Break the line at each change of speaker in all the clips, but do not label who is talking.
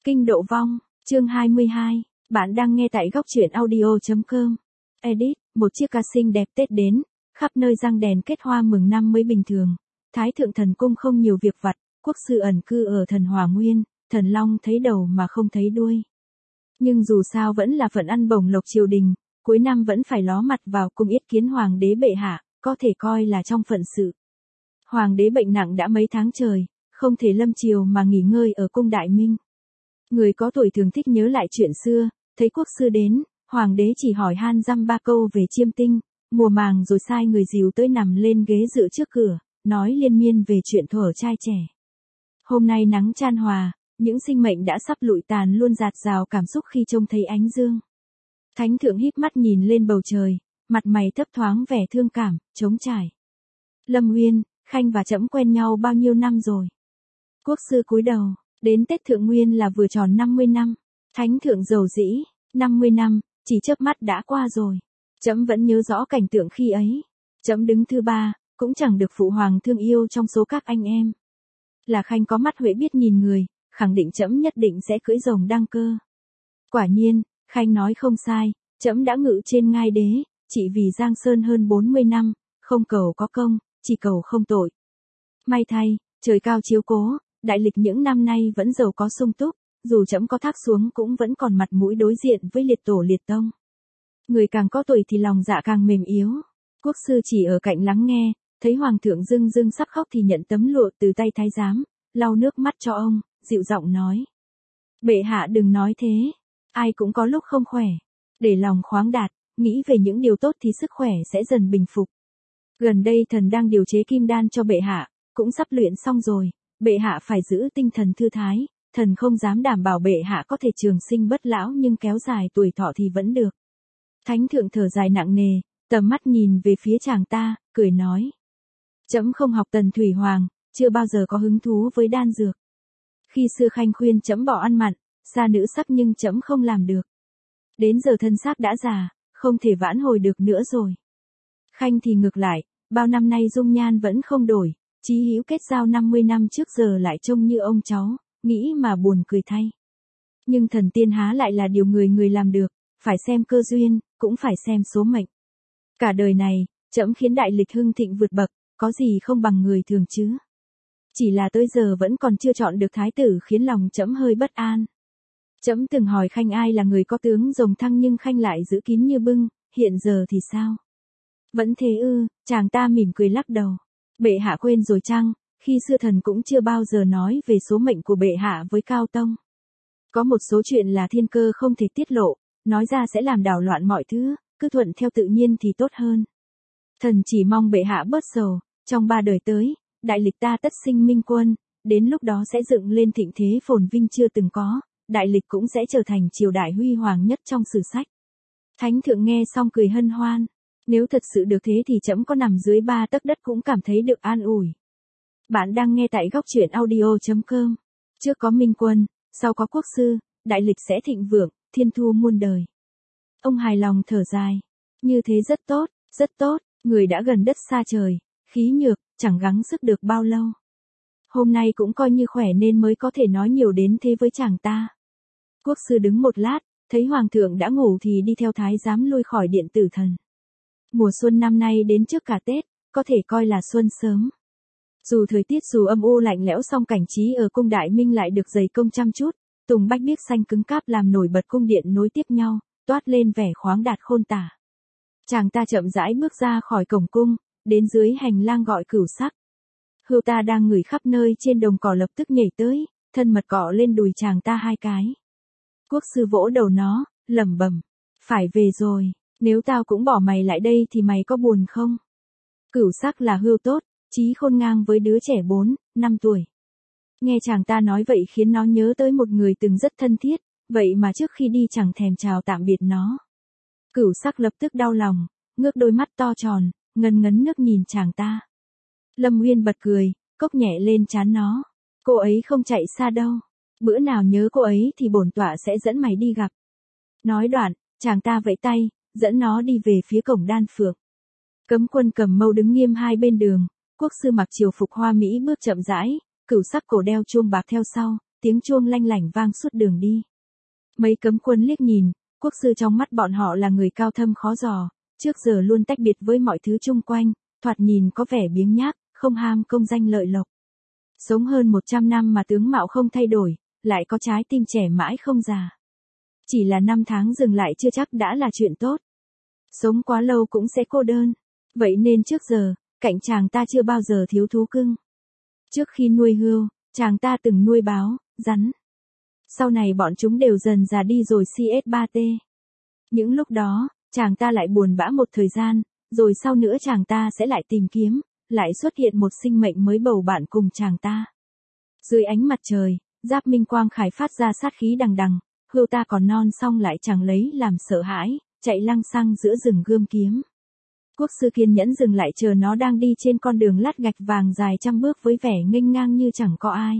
Kinh độ vong, chương 22, bạn đang nghe tại góc truyện audio.com. Edit, một chiếc ca xinh đẹp Tết đến, khắp nơi răng đèn kết hoa mừng năm mới bình thường. Thái thượng thần cung không nhiều việc vặt, quốc sư ẩn cư ở thần Hòa Nguyên, thần long thấy đầu mà không thấy đuôi. Nhưng dù sao vẫn là phận ăn bổng lộc triều đình, cuối năm vẫn phải ló mặt vào cung yết kiến hoàng đế bệ hạ, có thể coi là trong phận sự. Hoàng đế bệnh nặng đã mấy tháng trời, không thể lâm triều mà nghỉ ngơi ở cung Đại Minh. Người có tuổi thường thích nhớ lại chuyện xưa, thấy quốc sư đến, hoàng đế chỉ hỏi han dăm ba câu về chiêm tinh, mùa màng rồi sai người dìu tới nằm lên ghế dựa trước cửa, nói liên miên về chuyện thuở trai trẻ. Hôm nay nắng chan hòa, những sinh mệnh đã sắp lụi tàn luôn dạt dào cảm xúc khi trông thấy ánh dương. Thánh thượng híp mắt nhìn lên bầu trời, mặt mày thấp thoáng vẻ thương cảm, trống trải. Lâm Uyên, Khanh và trẫm quen nhau bao nhiêu năm rồi? Quốc sư cúi đầu, đến Tết Thượng Nguyên là vừa tròn 50 năm. Thánh thượng dầu dĩ, 50 năm, chỉ chớp mắt đã qua rồi. Trẫm vẫn nhớ rõ cảnh tượng khi ấy. Trẫm đứng thứ ba, cũng chẳng được phụ hoàng thương yêu trong số các anh em. Là Khanh có mắt huệ biết nhìn người, khẳng định trẫm nhất định sẽ cưỡi rồng đăng cơ. Quả nhiên, Khanh nói không sai, trẫm đã ngự trên ngai đế, chỉ vì Giang Sơn hơn 40 năm, không cầu có công, chỉ cầu không tội. May thay, trời cao chiếu cố, đại lịch những năm nay vẫn giàu có sung túc, dù trẫm có thác xuống cũng vẫn còn mặt mũi đối diện với liệt tổ liệt tông. Người càng có tuổi thì lòng dạ càng mềm yếu. Quốc sư chỉ ở cạnh lắng nghe, thấy hoàng thượng dưng dưng sắp khóc thì nhận tấm lụa từ tay thái giám, lau nước mắt cho ông, dịu giọng nói: Bệ hạ đừng nói thế, ai cũng có lúc không khỏe. Để lòng khoáng đạt, nghĩ về những điều tốt thì sức khỏe sẽ dần bình phục. Gần đây thần đang điều chế kim đan cho bệ hạ, cũng sắp luyện xong rồi, bệ hạ phải giữ tinh thần thư thái, thần không dám đảm bảo bệ hạ có thể trường sinh bất lão nhưng kéo dài tuổi thọ thì vẫn được. Thánh thượng thở dài nặng nề, tầm mắt nhìn về phía chàng ta, cười nói: Trẫm không học Tần Thủy Hoàng, chưa bao giờ có hứng thú với đan dược. Khi xưa Khanh khuyên trẫm bỏ ăn mặn, xa nữ sắc nhưng trẫm không làm được. Đến giờ thân xác đã già, không thể vãn hồi được nữa rồi. Khanh thì ngược lại, bao năm nay dung nhan vẫn không đổi, chí hữu kết giao 50 năm trước giờ lại trông như ông cháu, nghĩ mà buồn cười thay. Nhưng thần tiên há lại là điều người người làm được, phải xem cơ duyên, cũng phải xem số mệnh. Cả đời này, trẫm khiến đại lịch hưng thịnh vượt bậc, có gì không bằng người thường chứ. Chỉ là tới giờ vẫn còn chưa chọn được thái tử khiến lòng trẫm hơi bất an. Trẫm từng hỏi Khanh ai là người có tướng rồng thăng nhưng Khanh lại giữ kín như bưng, hiện giờ thì sao? Vẫn thế ư? Chàng ta mỉm cười lắc đầu. Bệ hạ quên rồi chăng, khi xưa thần cũng chưa bao giờ nói về số mệnh của bệ hạ với Cao Tông. Có một số chuyện là thiên cơ không thể tiết lộ, nói ra sẽ làm đảo loạn mọi thứ, cứ thuận theo tự nhiên thì tốt hơn. Thần chỉ mong bệ hạ bớt sầu, trong 3 đời tới, đại lịch ta tất sinh minh quân, đến lúc đó sẽ dựng lên thịnh thế phồn vinh chưa từng có, đại lịch cũng sẽ trở thành triều đại huy hoàng nhất trong sử sách. Thánh thượng nghe xong cười hân hoan. Nếu thật sự được thế thì trẫm có nằm dưới 3 tấc đất cũng cảm thấy được an ủi. Bạn đang nghe tại góc truyện audio.com. Trước có minh quân, sau có quốc sư, đại lịch sẽ thịnh vượng, thiên thu muôn đời. Ông hài lòng thở dài. Như thế rất tốt, rất tốt, người đã gần đất xa trời, khí nhược, chẳng gắng sức được bao lâu. Hôm nay cũng coi như khỏe nên mới có thể nói nhiều đến thế với chàng ta. Quốc sư đứng một lát, thấy hoàng thượng đã ngủ thì đi theo thái giám lui khỏi điện tử thần. Mùa xuân năm nay đến trước cả Tết, có thể coi là xuân sớm. Dù thời tiết dù âm u lạnh lẽo song cảnh trí ở cung Đại Minh lại được dày công chăm chút, tùng bách biếc xanh cứng cáp làm nổi bật cung điện nối tiếp nhau, toát lên vẻ khoáng đạt khôn tả. Chàng ta chậm rãi bước ra khỏi cổng cung, đến dưới hành lang gọi Cửu Sắc. Hươu ta đang ngửi khắp nơi trên đồng cỏ lập tức nhảy tới, thân mật cọ lên đùi chàng ta 2 cái. Quốc sư vỗ đầu nó, lẩm bẩm: Phải về rồi. Nếu tao cũng bỏ mày lại đây thì mày có buồn không? Cửu Sắc là hươu tốt, trí khôn ngang với đứa trẻ 4, 5 tuổi. Nghe chàng ta nói vậy khiến nó nhớ tới một người từng rất thân thiết, vậy mà trước khi đi chẳng thèm chào tạm biệt nó. Cửu Sắc lập tức đau lòng, ngước đôi mắt to tròn, ngấn ngấn nước nhìn chàng ta. Lâm Uyên bật cười, cốc nhẹ lên trán nó. Cô ấy không chạy xa đâu. Bữa nào nhớ cô ấy thì bổn tọa sẽ dẫn mày đi gặp. Nói đoạn, chàng ta vẫy tay, dẫn nó đi về phía cổng Đan Phượng. Cấm quân cầm mâu đứng nghiêm hai bên đường, quốc sư mặc triều phục hoa mỹ bước chậm rãi, Cửu Sắc cổ đeo chuông bạc theo sau, tiếng chuông lanh lảnh vang suốt đường đi. Mấy cấm quân liếc nhìn, quốc sư trong mắt bọn họ là người cao thâm khó dò, trước giờ luôn tách biệt với mọi thứ chung quanh, thoạt nhìn có vẻ biếng nhác, không ham công danh lợi lộc. Sống hơn 100 năm mà tướng mạo không thay đổi, lại có trái tim trẻ mãi không già. Chỉ là 5 tháng dừng lại chưa chắc đã là chuyện tốt. Sống quá lâu cũng sẽ cô đơn. Vậy nên trước giờ, cạnh chàng ta chưa bao giờ thiếu thú cưng. Trước khi nuôi hươu, chàng ta từng nuôi báo, rắn. Sau này bọn chúng đều dần già đi rồi CS3T. Những lúc đó, chàng ta lại buồn bã một thời gian, rồi sau nữa chàng ta sẽ lại tìm kiếm, lại xuất hiện một sinh mệnh mới bầu bạn cùng chàng ta. Dưới ánh mặt trời, giáp minh quang khải phát ra sát khí đằng đằng, hươu ta còn non xong lại chẳng lấy làm sợ hãi, chạy lăng xăng giữa rừng gươm kiếm. Quốc sư kiên nhẫn dừng lại chờ nó đang đi trên con đường lát gạch vàng dài trăm bước với vẻ nghênh ngang như chẳng có ai.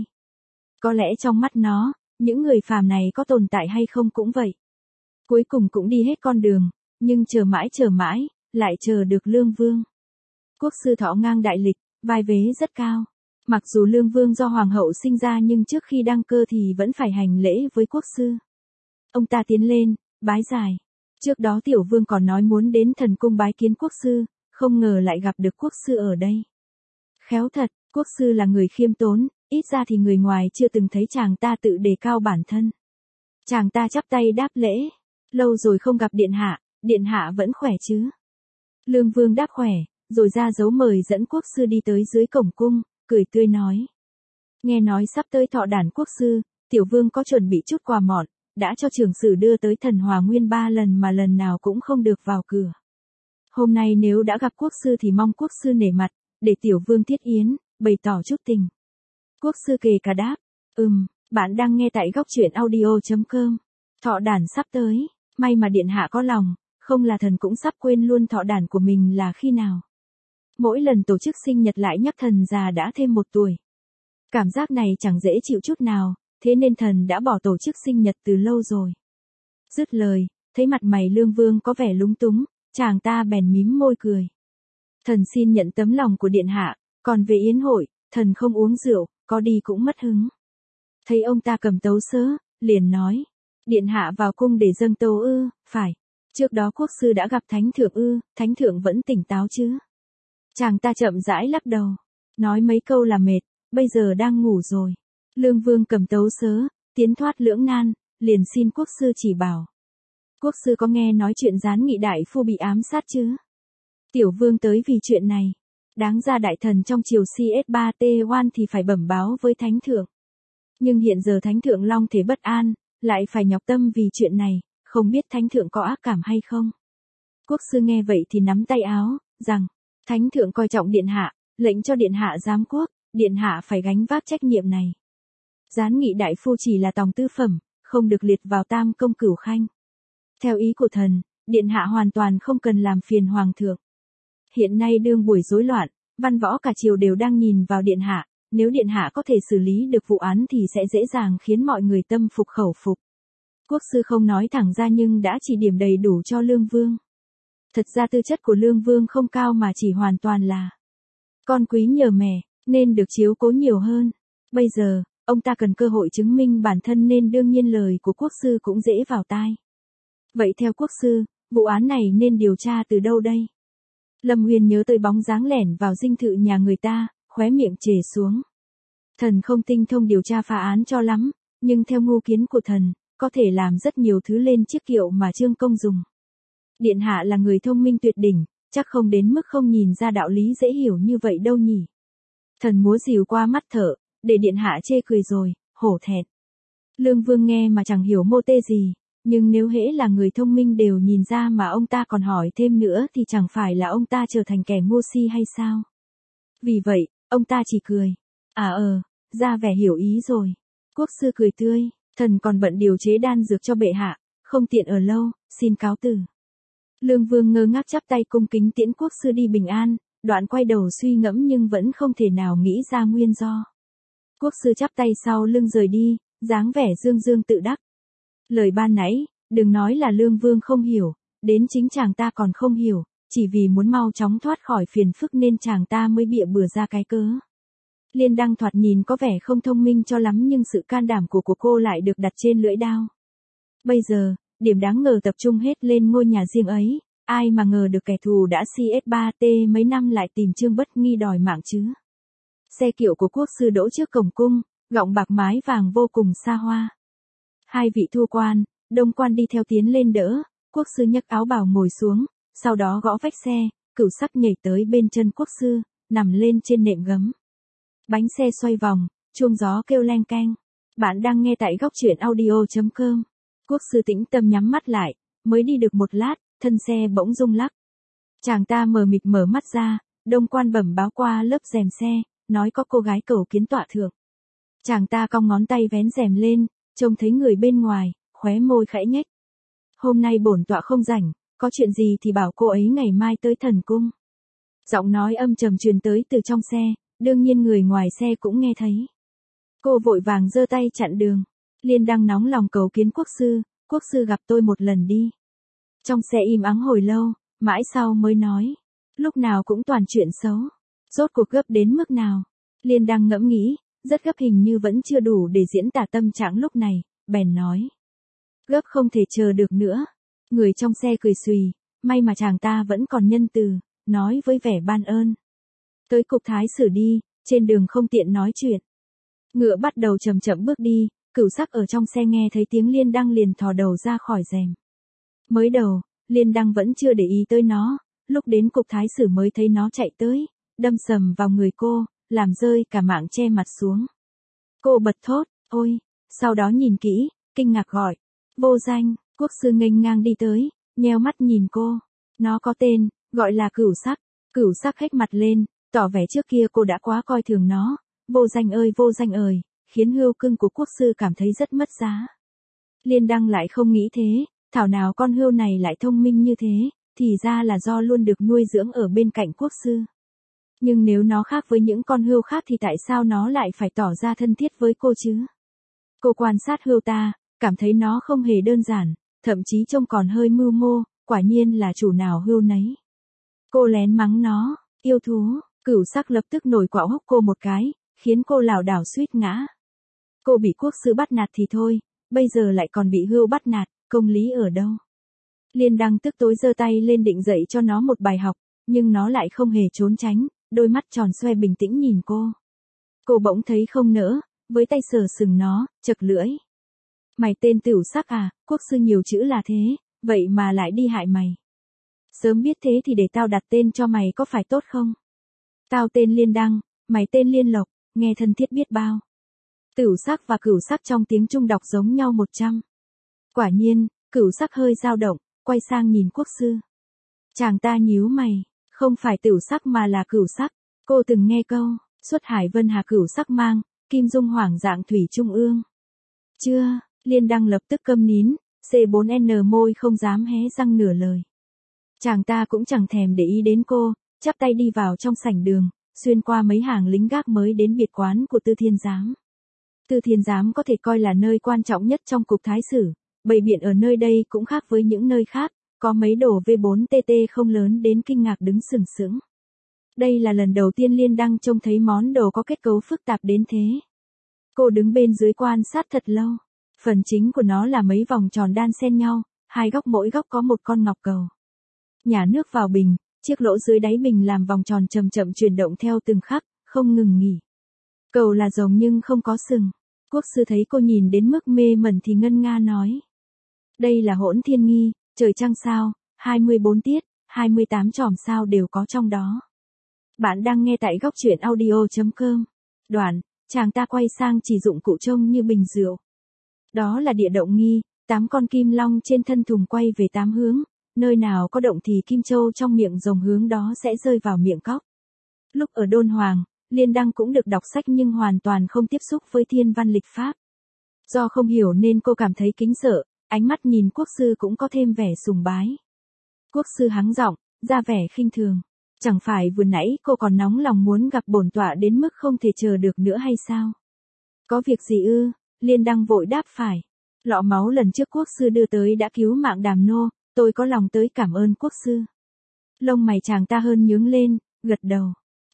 Có lẽ trong mắt nó, những người phàm này có tồn tại hay không cũng vậy. Cuối cùng cũng đi hết con đường, nhưng chờ mãi, lại chờ được Lương Vương. Quốc sư thọ ngang đại lịch, vai vế rất cao. Mặc dù Lương Vương do hoàng hậu sinh ra nhưng trước khi đăng cơ thì vẫn phải hành lễ với quốc sư. Ông ta tiến lên, bái dài. Trước đó tiểu vương còn nói muốn đến thần cung bái kiến quốc sư, không ngờ lại gặp được quốc sư ở đây. Khéo thật, quốc sư là người khiêm tốn, ít ra thì người ngoài chưa từng thấy chàng ta tự đề cao bản thân. Chàng ta chắp tay đáp lễ. Lâu rồi không gặp điện hạ vẫn khỏe chứ? Lương Vương đáp khỏe, rồi ra dấu mời dẫn quốc sư đi tới dưới cổng cung, cười tươi nói. Nghe nói sắp tới thọ đản quốc sư, tiểu vương có chuẩn bị chút quà mọn, đã cho trưởng sử đưa tới thần Hòa Nguyên 3 lần mà lần nào cũng không được vào cửa. Hôm nay nếu đã gặp quốc sư thì mong quốc sư nể mặt, để tiểu vương thiết yến, bày tỏ chút tình. Quốc sư kề cả đáp, bạn đang nghe tại góc truyện audio.com. Thọ đản sắp tới, may mà điện hạ có lòng, không là thần cũng sắp quên luôn thọ đản của mình là khi nào. Mỗi lần tổ chức sinh nhật lại nhắc thần già đã thêm 1 tuổi. Cảm giác này chẳng dễ chịu chút nào, thế nên thần đã bỏ tổ chức sinh nhật từ lâu rồi. Dứt lời, thấy mặt mày Lương Vương có vẻ lúng túng, chàng ta bèn mím môi cười. Thần xin nhận tấm lòng của điện hạ, còn về yến hội, thần không uống rượu, có đi cũng mất hứng. Thấy ông ta cầm tấu sớ, liền nói. Điện hạ vào cung để dâng tấu ư? Phải. Trước đó quốc sư đã gặp thánh thượng ư? Thánh thượng vẫn tỉnh táo chứ? Chàng ta chậm rãi lắc đầu. Nói mấy câu là mệt, bây giờ đang ngủ rồi. Lương Vương cầm tấu sớ, tiến thoát lưỡng nan, liền xin quốc sư chỉ bảo. Quốc sư có nghe nói chuyện Gián Nghị đại phu bị ám sát chứ? Tiểu vương tới vì chuyện này. Đáng ra đại thần trong triều CS3T1 thì phải bẩm báo với thánh thượng. Nhưng hiện giờ thánh thượng long thể bất an, lại phải nhọc tâm vì chuyện này, không biết thánh thượng có ác cảm hay không. Quốc sư nghe vậy thì nắm tay áo, rằng, thánh thượng coi trọng điện hạ, lệnh cho điện hạ giám quốc, điện hạ phải gánh vác trách nhiệm này. Gián Nghị đại phu chỉ là tòng tư phẩm, không được liệt vào tam công cửu khanh. Theo ý của thần, điện hạ hoàn toàn không cần làm phiền hoàng thượng. Hiện nay đương buổi rối loạn, văn võ cả triều đều đang nhìn vào điện hạ, nếu điện hạ có thể xử lý được vụ án thì sẽ dễ dàng khiến mọi người tâm phục khẩu phục. Quốc sư không nói thẳng ra nhưng đã chỉ điểm đầy đủ cho Lương Vương. Thật ra tư chất của Lương Vương không cao mà chỉ hoàn toàn là con quý nhờ mẹ, nên được chiếu cố nhiều hơn. Bây giờ, ông ta cần cơ hội chứng minh bản thân nên đương nhiên lời của quốc sư cũng dễ vào tai. Vậy theo quốc sư, vụ án này nên điều tra từ đâu đây? Lâm Huyền nhớ tới bóng dáng lẻn vào dinh thự nhà người ta, khóe miệng trề xuống. Thần không tinh thông điều tra phá án cho lắm, nhưng theo ngu kiến của thần, có thể làm rất nhiều thứ lên chiếc kiệu mà Trương Công dùng. Điện hạ là người thông minh tuyệt đỉnh, chắc không đến mức không nhìn ra đạo lý dễ hiểu như vậy đâu nhỉ. Thần múa rìu qua mắt thợ, để điện hạ chê cười rồi, hổ thẹn. Lương Vương nghe mà chẳng hiểu mô tê gì, nhưng nếu hễ là người thông minh đều nhìn ra mà ông ta còn hỏi thêm nữa thì chẳng phải là ông ta trở thành kẻ ngu si hay sao? Vì vậy, ông ta chỉ cười. Ra vẻ hiểu ý rồi. Quốc sư cười tươi, thần còn bận điều chế đan dược cho bệ hạ, không tiện ở lâu, xin cáo từ. Lương Vương ngơ ngác chắp tay cung kính tiễn quốc sư đi bình an, đoạn quay đầu suy ngẫm nhưng vẫn không thể nào nghĩ ra nguyên do. Quốc sư chắp tay sau lưng rời đi, dáng vẻ dương dương tự đắc. Lời ban nãy, đừng nói là Lương Vương không hiểu, đến chính chàng ta còn không hiểu, chỉ vì muốn mau chóng thoát khỏi phiền phức nên chàng ta mới bịa bừa ra cái cớ. Liên Đăng thoạt nhìn có vẻ không thông minh cho lắm nhưng sự can đảm của cô lại được đặt trên lưỡi đao. Bây giờ, điểm đáng ngờ tập trung hết lên ngôi nhà riêng ấy, ai mà ngờ được kẻ thù đã CS3T mấy năm lại tìm Trương Bất Nghi đòi mạng chứ. Xe kiệu của quốc sư đỗ trước cổng cung, gọng bạc mái vàng vô cùng xa hoa. Hai vị thu quan, đông quan đi theo tiến lên đỡ, quốc sư nhấc áo bào ngồi xuống, sau đó gõ vách xe, Cửu Sắc nhảy tới bên chân quốc sư, nằm lên trên nệm gấm. Bánh xe xoay vòng, chuông gió kêu leng keng. Bạn đang nghe tại góc truyện audio.com. Quốc sư tĩnh tâm nhắm mắt lại, mới đi được một lát, thân xe bỗng rung lắc. Chàng ta mờ mịt mở mắt ra, đông quan bẩm báo qua lớp rèm xe, nói có cô gái cầu kiến tọa thượng. Chàng ta cong ngón tay vén rèm lên, trông thấy người bên ngoài, khóe môi khẽ nhếch. Hôm nay bổn tọa không rảnh, có chuyện gì thì bảo cô ấy ngày mai tới thần cung. Giọng nói âm trầm truyền tới từ trong xe, đương nhiên người ngoài xe cũng nghe thấy. Cô vội vàng giơ tay chặn đường. Liên Đăng nóng lòng cầu kiến quốc sư gặp tôi một lần đi. Trong xe im ắng hồi lâu, mãi sau mới nói. Lúc nào cũng toàn chuyện xấu. Rốt cuộc gấp đến mức nào? Liên Đăng ngẫm nghĩ, rất gấp hình như vẫn chưa đủ để diễn tả tâm trạng lúc này, bèn nói. Gấp không thể chờ được nữa. Người trong xe cười xùy, may mà chàng ta vẫn còn nhân từ, nói với vẻ ban ơn. Tới cục thái sử đi, trên đường không tiện nói chuyện. Ngựa bắt đầu chậm chậm bước đi, Cửu Sắc ở trong xe nghe thấy tiếng Liên Đăng liền thò đầu ra khỏi rèm. Mới đầu, Liên Đăng vẫn chưa để ý tới nó, lúc đến cục thái sử mới thấy nó chạy tới, đâm sầm vào người cô, làm rơi cả mạng che mặt xuống. Cô bật thốt, ôi, sau đó nhìn kỹ, kinh ngạc gọi. Vô Danh, quốc sư nghênh ngang đi tới, nheo mắt nhìn cô. Nó có tên, gọi là Cửu Sắc. Cửu Sắc hếch mặt lên, tỏ vẻ trước kia cô đã quá coi thường nó. Vô Danh ơi, khiến hươu cưng của quốc sư cảm thấy rất mất giá. Liên Đăng lại không nghĩ thế, thảo nào con hươu này lại thông minh như thế, thì ra là do luôn được nuôi dưỡng ở bên cạnh quốc sư. Nhưng nếu nó khác với những con hươu khác thì tại sao nó lại phải tỏ ra thân thiết với cô chứ? Cô quan sát hươu ta, cảm thấy nó không hề đơn giản, thậm chí trông còn hơi mưu mô, quả nhiên là chủ nào hươu nấy. Cô lén mắng nó, yêu thú. Cửu Sắc lập tức nổi quạo húc cô một cái, khiến cô lảo đảo suýt ngã. Cô bị quốc sư bắt nạt thì thôi, bây giờ lại còn bị hươu bắt nạt, công lý ở đâu? Liên Đăng tức tối giơ tay lên định dạy cho nó một bài học, nhưng nó lại không hề trốn tránh, đôi mắt tròn xoe bình tĩnh nhìn cô. Cô bỗng thấy không nỡ, với tay sờ sừng nó, chật lưỡi. Mày tên Cửu Sắc à, quốc sư nhiều chữ là thế, vậy mà lại đi hại mày. Sớm biết thế thì để tao đặt tên cho mày có phải tốt không? Tao tên Liên Đăng, mày tên Liên Lộc, nghe thân thiết biết bao. Cửu Sắc và Cửu Sắc trong tiếng Trung đọc giống nhau 100. Quả nhiên, Cửu Sắc hơi dao động, quay sang nhìn quốc sư. Chàng ta nhíu mày, không phải Cửu Sắc mà là Cửu Sắc. Cô từng nghe câu, xuất hải vân hà Cửu Sắc mang, kim dung hoàng dạng thủy trung ương. Chưa, Liên Đăng lập tức câm nín, C4N môi không dám hé răng nửa lời. Chàng ta cũng chẳng thèm để ý đến cô, chắp tay đi vào trong sảnh đường, xuyên qua mấy hàng lính gác mới đến biệt quán của Tư Thiên Giám. Tư Thiên Giám có thể coi là nơi quan trọng nhất trong cục thái sử, bày biện ở nơi đây cũng khác với những nơi khác, có mấy đồ V4TT không lớn đến kinh ngạc đứng sừng sững. Đây là lần đầu tiên Liên Đăng trông thấy món đồ có kết cấu phức tạp đến thế. Cô đứng bên dưới quan sát thật lâu. Phần chính của nó là mấy vòng tròn đan xen nhau, hai góc mỗi góc có một con ngọc cầu. Nhả nước vào bình, chiếc lỗ dưới đáy bình làm vòng tròn chậm chậm chuyển động theo từng khắc, không ngừng nghỉ. Cầu là rồng nhưng không có sừng. Quốc sư thấy cô nhìn đến mức mê mẩn thì ngân nga nói. Đây là Hỗn Thiên Nghi, trời trăng sao, 24 tiết, 28 chòm sao đều có trong đó. Bạn đang nghe tại góc truyện audio.com. Đoạn, chàng ta quay sang chỉ dụng cụ trông như bình rượu. Đó là địa động nghi, 8 con kim long trên thân thùng quay về 8 hướng, nơi nào có động thì kim châu trong miệng rồng hướng đó sẽ rơi vào miệng cóc. Lúc ở Đôn Hoàng, Liên Đăng cũng được đọc sách nhưng hoàn toàn không tiếp xúc với thiên văn lịch pháp. Do không hiểu nên cô cảm thấy kính sợ, ánh mắt nhìn quốc sư cũng có thêm vẻ sùng bái. Quốc sư hắng giọng, ra vẻ khinh thường. Chẳng phải vừa nãy cô còn nóng lòng muốn gặp bổn tọa đến mức không thể chờ được nữa hay sao? Có việc gì ư? Liên Đăng vội đáp phải. Lọ máu lần trước quốc sư đưa tới đã cứu mạng Đàm Nô, tôi có lòng tới cảm ơn quốc sư. Lông mày chàng ta hơn nhướng lên, gật đầu. Tốt,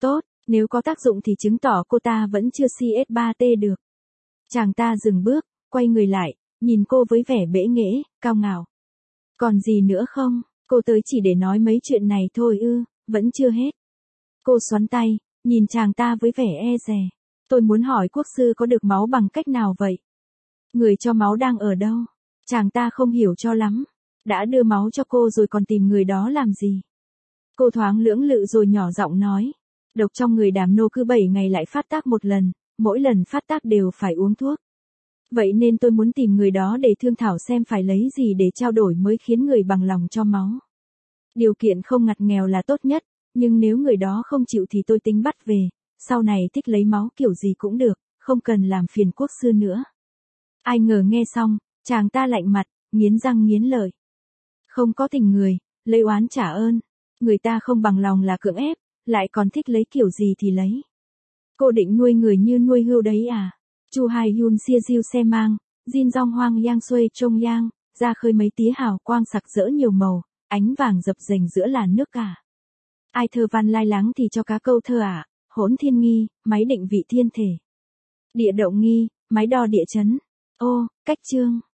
Nếu có tác dụng thì chứng tỏ cô ta vẫn chưa CS3T được. Chàng ta dừng bước, quay người lại, nhìn cô với vẻ bẽ nghễ, cao ngạo. Còn gì nữa không? Cô tới chỉ để nói mấy chuyện này thôi ư, vẫn chưa hết. Cô xoắn tay, nhìn chàng ta với vẻ e dè. Tôi muốn hỏi quốc sư có được máu bằng cách nào vậy? Người cho máu đang ở đâu? Chàng ta không hiểu cho lắm. Đã đưa máu cho cô rồi còn tìm người đó làm gì? Cô thoáng lưỡng lự rồi nhỏ giọng nói. Độc trong người Đàm Nô cứ 7 ngày lại phát tác một lần, mỗi lần phát tác đều phải uống thuốc. Vậy nên tôi muốn tìm người đó để thương thảo xem phải lấy gì để trao đổi mới khiến người bằng lòng cho máu. Điều kiện không ngặt nghèo là tốt nhất, nhưng nếu người đó không chịu thì tôi tính bắt về, sau này thích lấy máu kiểu gì cũng được, không cần làm phiền quốc sư nữa. Ai ngờ nghe xong, chàng ta lạnh mặt, nghiến răng nghiến lợi. Không có tình người, lấy oán trả ơn. Người ta không bằng lòng là cưỡng ép, lại còn thích lấy kiểu gì thì lấy. Cô định nuôi người như nuôi hươu đấy à? Chu Hai Yun xia diêu xe mang, Jin Dong Hoang Yang Xuôi Trông Yang, ra khơi mấy tía hào quang sặc sỡ nhiều màu, ánh vàng dập dềnh giữa làn nước cả. Ai thơ văn lai láng thì cho cá câu thơ ạ, hỗn thiên nghi, máy định vị thiên thể. Địa động nghi, máy đo địa chấn. Ô, cách chương.